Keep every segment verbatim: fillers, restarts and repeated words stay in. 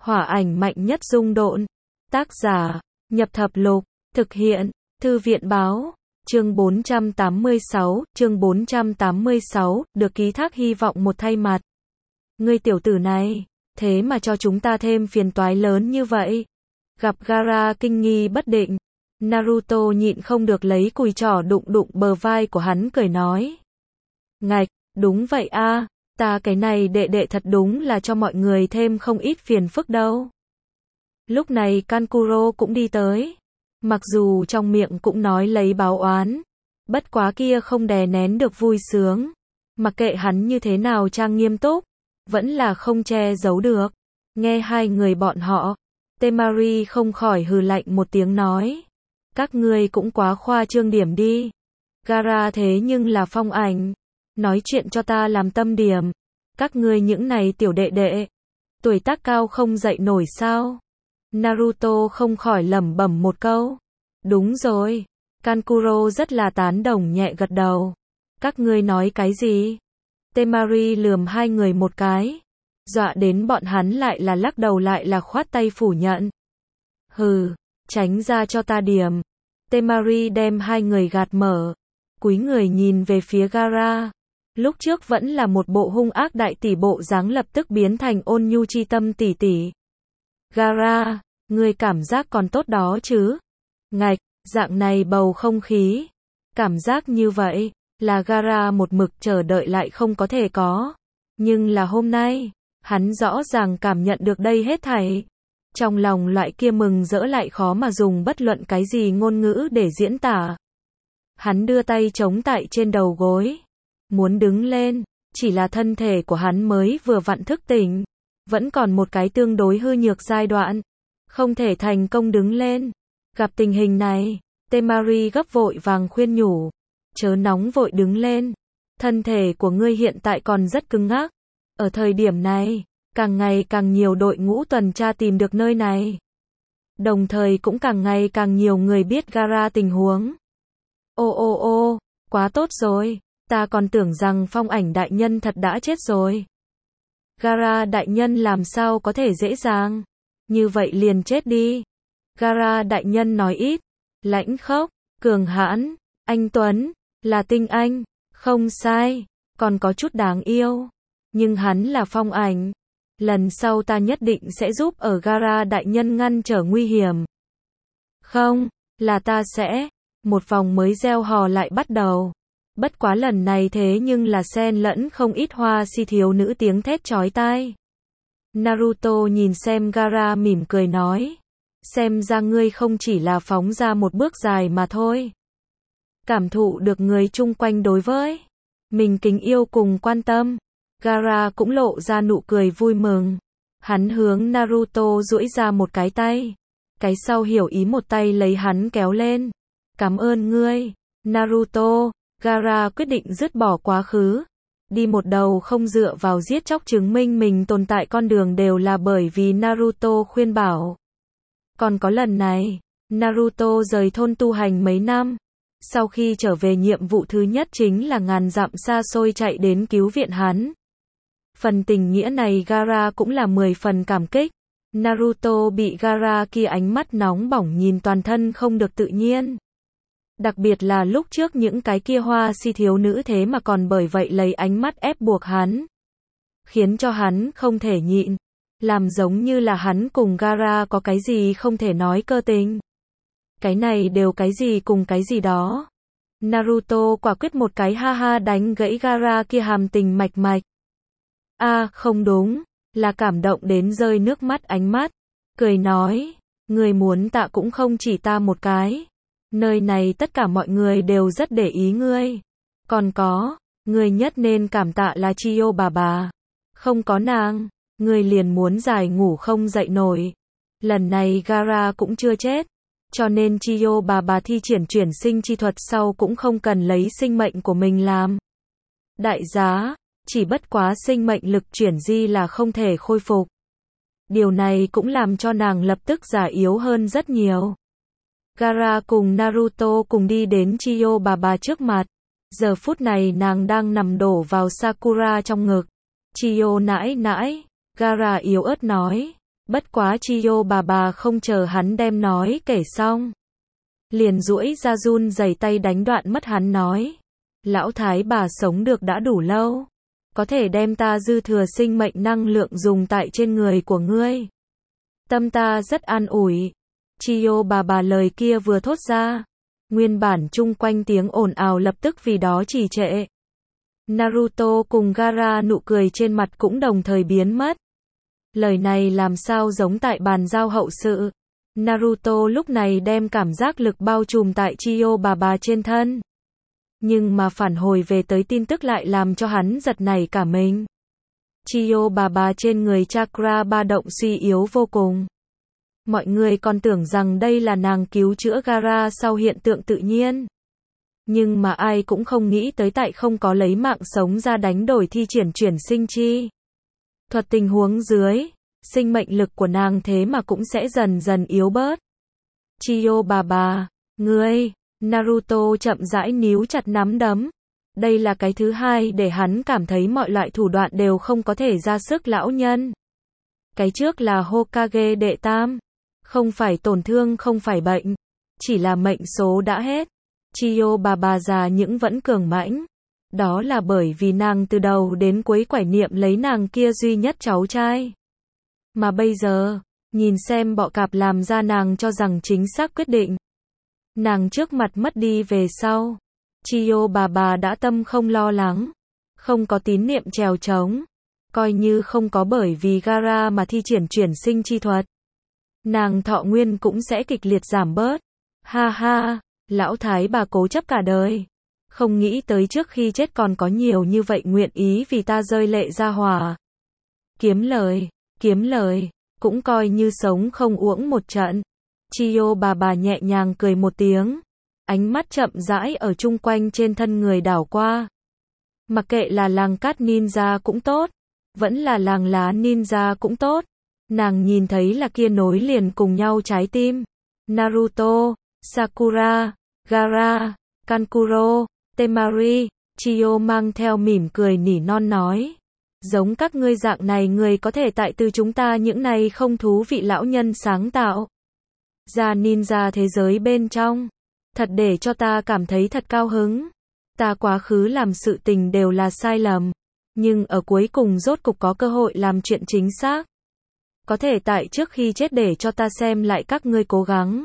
Hỏa ảnh mạnh nhất dung độn. Tác giả, Nhập Thập Lục, thực hiện, Thư viện báo. Chương bốn trăm tám mươi sáu, chương bốn trăm tám mươi sáu, được ký thác hy vọng một thay mặt. Ngươi tiểu tử này, thế mà cho chúng ta thêm phiền toái lớn như vậy. Gặp Gaara kinh nghi bất định, Naruto nhịn không được lấy cùi trỏ đụng đụng bờ vai của hắn cười nói. Ngạch, đúng vậy a, ta cái này đệ đệ thật đúng là cho mọi người thêm không ít phiền phức đâu. Lúc này Kankuro cũng đi tới. Mặc dù trong miệng cũng nói lấy báo oán, bất quá kia không đè nén được vui sướng. Mặc kệ hắn như thế nào trang nghiêm túc, vẫn là không che giấu được. Nghe hai người bọn họ, Temari không khỏi hừ lạnh một tiếng nói. Các ngươi cũng quá khoa trương điểm đi. Gaara thế nhưng là phong ảnh. Nói chuyện cho ta làm tâm điểm. Các ngươi những này tiểu đệ đệ, tuổi tác cao không dậy nổi sao? Naruto không khỏi lẩm bẩm một câu. Đúng rồi. Kankuro rất là tán đồng nhẹ gật đầu. Các ngươi nói cái gì? Temari lườm hai người một cái. Dọa đến bọn hắn lại là lắc đầu lại là khoát tay phủ nhận. Hừ, tránh ra cho ta điểm. Temari đem hai người gạt mở. Cúi người nhìn về phía Gaara. Lúc trước vẫn là một bộ hung ác đại tỷ bộ dáng lập tức biến thành ôn nhu chi tâm tỷ tỷ. Gaara, ngươi cảm giác còn tốt đó chứ? Ngạch, dạng này bầu không khí. Cảm giác như vậy, là Gaara một mực chờ đợi lại không có thể có. Nhưng là hôm nay, hắn rõ ràng cảm nhận được đây hết thảy. Trong lòng loại kia mừng rỡ lại khó mà dùng bất luận cái gì ngôn ngữ để diễn tả. Hắn đưa tay chống tại trên đầu gối. Muốn đứng lên, chỉ là thân thể của hắn mới vừa vặn thức tỉnh. Vẫn còn một cái tương đối hư nhược giai đoạn. Không thể thành công đứng lên. Gặp tình hình này, Temari gấp vội vàng khuyên nhủ. Chớ nóng vội đứng lên. Thân thể của ngươi hiện tại còn rất cứng ngắc. Ở thời điểm này, càng ngày càng nhiều đội ngũ tuần tra tìm được nơi này. Đồng thời cũng càng ngày càng nhiều người biết Gaara tình huống. Ô ô ô, quá tốt rồi. Ta còn tưởng rằng phong ảnh đại nhân thật đã chết rồi. Gaara đại nhân làm sao có thể dễ dàng như vậy liền chết đi. Gaara đại nhân nói ít, lãnh khốc, cường hãn, anh tuấn, là tinh anh, không sai, còn có chút đáng yêu. Nhưng hắn là phong ảnh. Lần sau ta nhất định sẽ giúp ở Gaara đại nhân ngăn trở nguy hiểm. Không, là ta sẽ. Một vòng mới gieo hò lại bắt đầu. Bất quá lần này thế nhưng là xen lẫn không ít hoa si thiếu nữ tiếng thét chói tai. Naruto nhìn xem Gaara mỉm cười nói. Xem ra ngươi không chỉ là phóng ra một bước dài mà thôi. Cảm thụ được người chung quanh đối với mình kính yêu cùng quan tâm. Gaara cũng lộ ra nụ cười vui mừng. Hắn hướng Naruto duỗi ra một cái tay. Cái sau hiểu ý một tay lấy hắn kéo lên. Cảm ơn ngươi, Naruto. Gaara quyết định dứt bỏ quá khứ. Đi một đầu không dựa vào giết chóc chứng minh mình tồn tại con đường đều là bởi vì Naruto khuyên bảo. Còn có lần này, Naruto rời thôn tu hành mấy năm. Sau khi trở về nhiệm vụ thứ nhất chính là ngàn dặm xa xôi chạy đến cứu viện hắn. Phần tình nghĩa này Gaara cũng là mười phần cảm kích. Naruto bị Gaara kia ánh mắt nóng bỏng nhìn toàn thân không được tự nhiên. Đặc biệt là lúc trước những cái kia hoa si thiếu nữ thế mà còn bởi vậy lấy ánh mắt ép buộc hắn. Khiến cho hắn không thể nhịn. Làm giống như là hắn cùng Gaara có cái gì không thể nói cơ tình. Cái này đều cái gì cùng cái gì đó. Naruto quả quyết một cái ha ha đánh gãy Gaara kia hàm tình mạch mạch. A à, không đúng. Là cảm động đến rơi nước mắt ánh mắt. Cười nói. Người muốn tạ cũng không chỉ ta một cái. Nơi này tất cả mọi người đều rất để ý ngươi. Còn có, ngươi nhất nên cảm tạ là Chiyo bà bà. Không có nàng, ngươi liền muốn dài ngủ không dậy nổi. Lần này Gaara cũng chưa chết. Cho nên Chiyo bà bà thi triển chuyển sinh chi thuật sau cũng không cần lấy sinh mệnh của mình làm đại giá. Chỉ bất quá sinh mệnh lực chuyển di là không thể khôi phục. Điều này cũng làm cho nàng lập tức già yếu hơn rất nhiều. Gaara cùng Naruto cùng đi đến Chiyo bà bà trước mặt. Giờ phút này nàng đang nằm đổ vào Sakura trong ngực. Chiyo nãi nãi, Gaara yếu ớt nói. Bất quá Chiyo bà bà không chờ hắn đem nói kể xong. Liền duỗi ra run rẩy tay đánh đoạn mất hắn nói. Lão thái bà sống được đã đủ lâu. Có thể đem ta dư thừa sinh mệnh năng lượng dùng tại trên người của ngươi. Tâm ta rất an ủi. Chiyo bà bà lời kia vừa thốt ra. Nguyên bản chung quanh tiếng ồn ào lập tức vì đó trì trệ. Naruto cùng Gaara nụ cười trên mặt cũng đồng thời biến mất. Lời này làm sao giống tại bàn giao hậu sự. Naruto lúc này đem cảm giác lực bao trùm tại Chiyo bà bà trên thân. Nhưng mà phản hồi về tới tin tức lại làm cho hắn giật nảy cả mình. Chiyo bà bà trên người chakra ba động suy yếu vô cùng. Mọi người còn tưởng rằng đây là nàng cứu chữa Gaara sau hiện tượng tự nhiên. Nhưng mà ai cũng không nghĩ tới tại không có lấy mạng sống ra đánh đổi thi triển chuyển sinh chi thuật tình huống dưới, sinh mệnh lực của nàng thế mà cũng sẽ dần dần yếu bớt. Chiyo bà bà, ngươi, Naruto chậm rãi níu chặt nắm đấm. Đây là cái thứ hai để hắn cảm thấy mọi loại thủ đoạn đều không có thể ra sức lão nhân. Cái trước là Hokage đệ tam. Không phải tổn thương không phải bệnh. Chỉ là mệnh số đã hết. Chiyo bà bà già những vẫn cường mãnh. Đó là bởi vì nàng từ đầu đến cuối quải niệm lấy nàng kia duy nhất cháu trai. Mà bây giờ, nhìn xem bọ cạp làm ra nàng cho rằng chính xác quyết định. Nàng trước mặt mất đi về sau. Chiyo bà bà đã tâm không lo lắng. Không có tín niệm trèo trống. Coi như không có bởi vì Gaara mà thi triển chuyển sinh chi thuật. Nàng thọ nguyên cũng sẽ kịch liệt giảm bớt. Ha ha, lão thái bà cố chấp cả đời. Không nghĩ tới trước khi chết còn có nhiều như vậy nguyện ý vì ta rơi lệ ra hòa. Kiếm lời, kiếm lời, cũng coi như sống không uổng một trận. Chiyo bà bà nhẹ nhàng cười một tiếng. Ánh mắt chậm rãi ở chung quanh trên thân người đảo qua. Mặc kệ là làng cát ninja cũng tốt. Vẫn là làng lá ninja cũng tốt. Nàng nhìn thấy là kia nối liền cùng nhau trái tim. Naruto, Sakura, Gaara, Kankuro, Temari, Chiyo mang theo mỉm cười nỉ non nói. Giống các ngươi dạng này người có thể tại từ chúng ta những này không thú vị lão nhân sáng tạo. Ra ninja thế giới bên trong. Thật để cho ta cảm thấy thật cao hứng. Ta quá khứ làm sự tình đều là sai lầm. Nhưng ở cuối cùng rốt cục có cơ hội làm chuyện chính xác. Có thể tại trước khi chết để cho ta xem lại các ngươi cố gắng.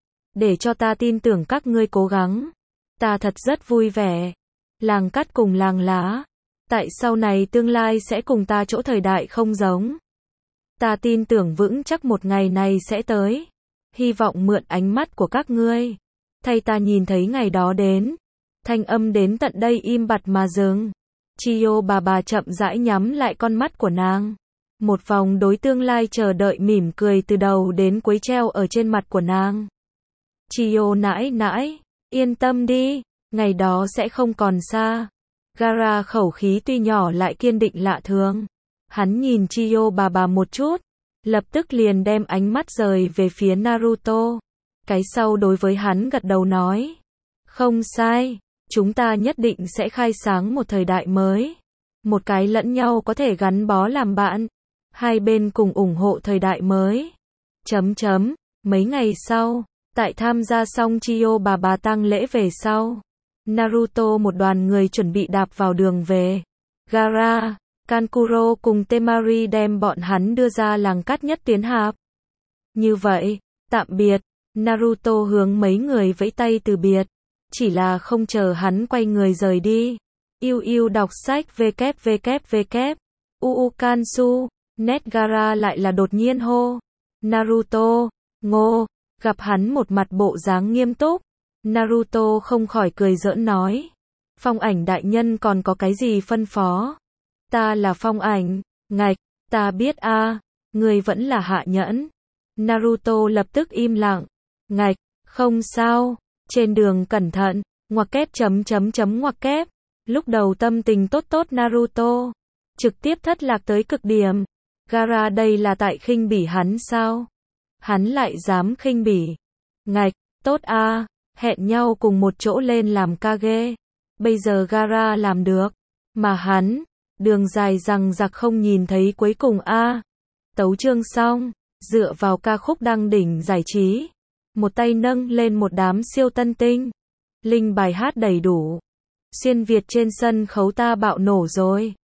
Để cho ta tin tưởng các ngươi cố gắng. Ta thật rất vui vẻ. Làng cát cùng làng lá. Tại sau này tương lai sẽ cùng ta chỗ thời đại không giống. Ta tin tưởng vững chắc một ngày này sẽ tới. Hy vọng mượn ánh mắt của các ngươi. Thay ta nhìn thấy ngày đó đến. Thanh âm đến tận đây im bặt mà dừng. Chiyo bà bà chậm rãi nhắm lại con mắt của nàng. Một vòng đối tương lai chờ đợi mỉm cười từ đầu đến cuối treo ở trên mặt của nàng. Chiyo nãi nãi, yên tâm đi, ngày đó sẽ không còn xa. Gaara khẩu khí tuy nhỏ lại kiên định lạ thường. Hắn nhìn Chiyo bà bà một chút, lập tức liền đem ánh mắt rời về phía Naruto. Cái sau đối với hắn gật đầu nói. Không sai, chúng ta nhất định sẽ khai sáng một thời đại mới. Một cái lẫn nhau có thể gắn bó làm bạn. Hai bên cùng ủng hộ thời đại mới. Chấm chấm, mấy ngày sau, tại tham gia xong Chiyo bà bà tang lễ về sau. Naruto một đoàn người chuẩn bị đạp vào đường về. Gaara, Kankuro cùng Temari đem bọn hắn đưa ra làng cát nhất tiến hạp. Như vậy, tạm biệt, Naruto hướng mấy người vẫy tay từ biệt. Chỉ là không chờ hắn quay người rời đi. Yêu yêu đọc sách www. Uukansu, net Gaara lại là đột nhiên hô. Naruto, ngô, gặp hắn một mặt bộ dáng nghiêm túc. Naruto không khỏi cười giỡn nói. Phong ảnh đại nhân còn có cái gì phân phó? Ta là phong ảnh, ngạch, ta biết a, à, người vẫn là hạ nhẫn. Naruto lập tức im lặng. Ngạch, không sao, trên đường cẩn thận, ngoặc kép chấm chấm chấm ngoặc kép. Lúc đầu tâm tình tốt tốt Naruto, trực tiếp thất lạc tới cực điểm. Gaara đây là tại khinh bỉ hắn sao? Hắn lại dám khinh bỉ. Ngạch, tốt a, à, hẹn nhau cùng một chỗ lên làm Kage. Bây giờ Gaara làm được, mà hắn, đường dài rằng giặc không nhìn thấy cuối cùng a. À. Tấu chương xong. Dựa vào ca khúc đăng đỉnh giải trí, một tay nâng lên một đám siêu tân tinh. Linh bài hát đầy đủ. Xuyên Việt trên sân khấu ta bạo nổ rồi.